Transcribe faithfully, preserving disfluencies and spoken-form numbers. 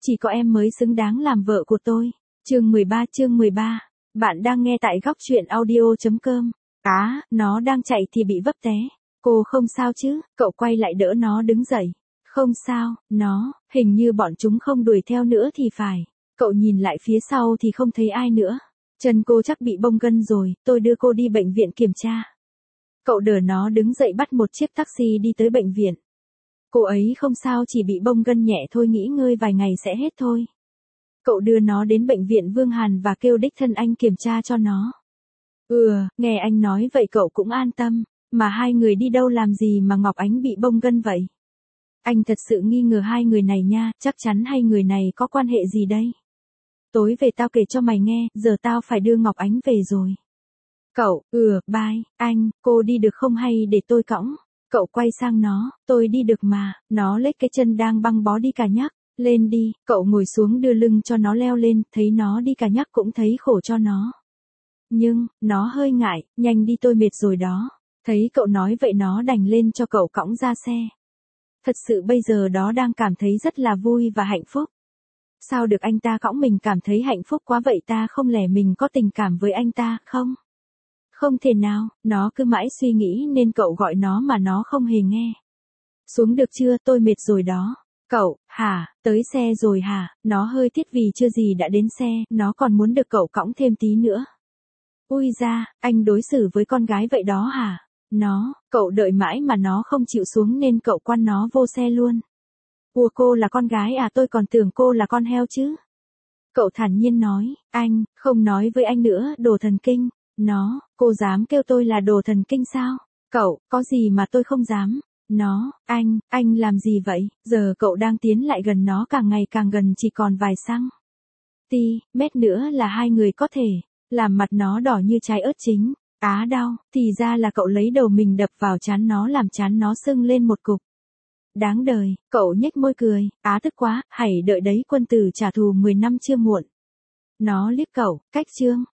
chỉ có em mới xứng đáng làm vợ của tôi. Chương mười ba chương mười ba. Bạn đang nghe tại góc truyện audio.com. Á, nó đang chạy thì bị vấp té. Cô không sao chứ? Cậu quay lại đỡ nó đứng dậy. Không sao, nó, hình như bọn chúng không đuổi theo nữa thì phải. Cậu nhìn lại phía sau thì không thấy ai nữa. Chân cô chắc bị bong gân rồi, tôi đưa cô đi bệnh viện kiểm tra. Cậu đỡ nó đứng dậy bắt một chiếc taxi đi tới bệnh viện. Cô ấy không sao, chỉ bị bong gân nhẹ thôi, nghỉ ngơi vài ngày sẽ hết thôi. Cậu đưa nó đến bệnh viện Vương Hàn và kêu đích thân anh kiểm tra cho nó. Ừ, nghe anh nói vậy cậu cũng an tâm, mà hai người đi đâu làm gì mà Ngọc Ánh bị bong gân vậy? Anh thật sự nghi ngờ hai người này nha, chắc chắn hai người này có quan hệ gì đây? Tối về tao kể cho mày nghe, giờ tao phải đưa Ngọc Ánh về rồi. Cậu, ừ, bye, anh, cô đi được không hay để tôi cõng? Cậu quay sang nó, tôi đi được mà, nó lết cái chân đang băng bó đi cả nhắc, lên đi, cậu ngồi xuống đưa lưng cho nó leo lên, thấy nó đi cả nhắc cũng thấy khổ cho nó. Nhưng, nó hơi ngại, nhanh đi tôi mệt rồi đó. Thấy cậu nói vậy nó đành lên cho cậu cõng ra xe. Thật sự bây giờ đó đang cảm thấy rất là vui và hạnh phúc. Sao được anh ta cõng mình cảm thấy hạnh phúc quá vậy ta, không lẽ mình có tình cảm với anh ta không? Không thể nào, nó cứ mãi suy nghĩ nên cậu gọi nó mà nó không hề nghe. Xuống được chưa, tôi mệt rồi đó. Cậu, hả, tới xe rồi hả? Nó hơi tiếc vì chưa gì đã đến xe, nó còn muốn được cậu cõng thêm tí nữa. Ui da, anh đối xử với con gái vậy đó hả? Nó, cậu đợi mãi mà nó không chịu xuống nên cậu quăng nó vô xe luôn. Ủa cô là con gái à, tôi còn tưởng cô là con heo chứ. Cậu thản nhiên nói, anh, không nói với anh nữa, đồ thần kinh. Nó, cô dám kêu tôi là đồ thần kinh sao? Cậu, có gì mà tôi không dám. Nó, anh, anh làm gì vậy? Giờ cậu đang tiến lại gần nó càng ngày càng gần, chỉ còn vài xăng ti mét nữa là hai người có thể làm mặt nó đỏ như trái ớt chín. Á đau, thì ra là cậu lấy đầu mình đập vào trán nó làm trán nó sưng lên một cục. Đáng đời, cậu nhếch môi cười, á tức quá, hãy đợi đấy, quân tử trả thù mười năm chưa muộn. Nó liếc cậu, cách chương,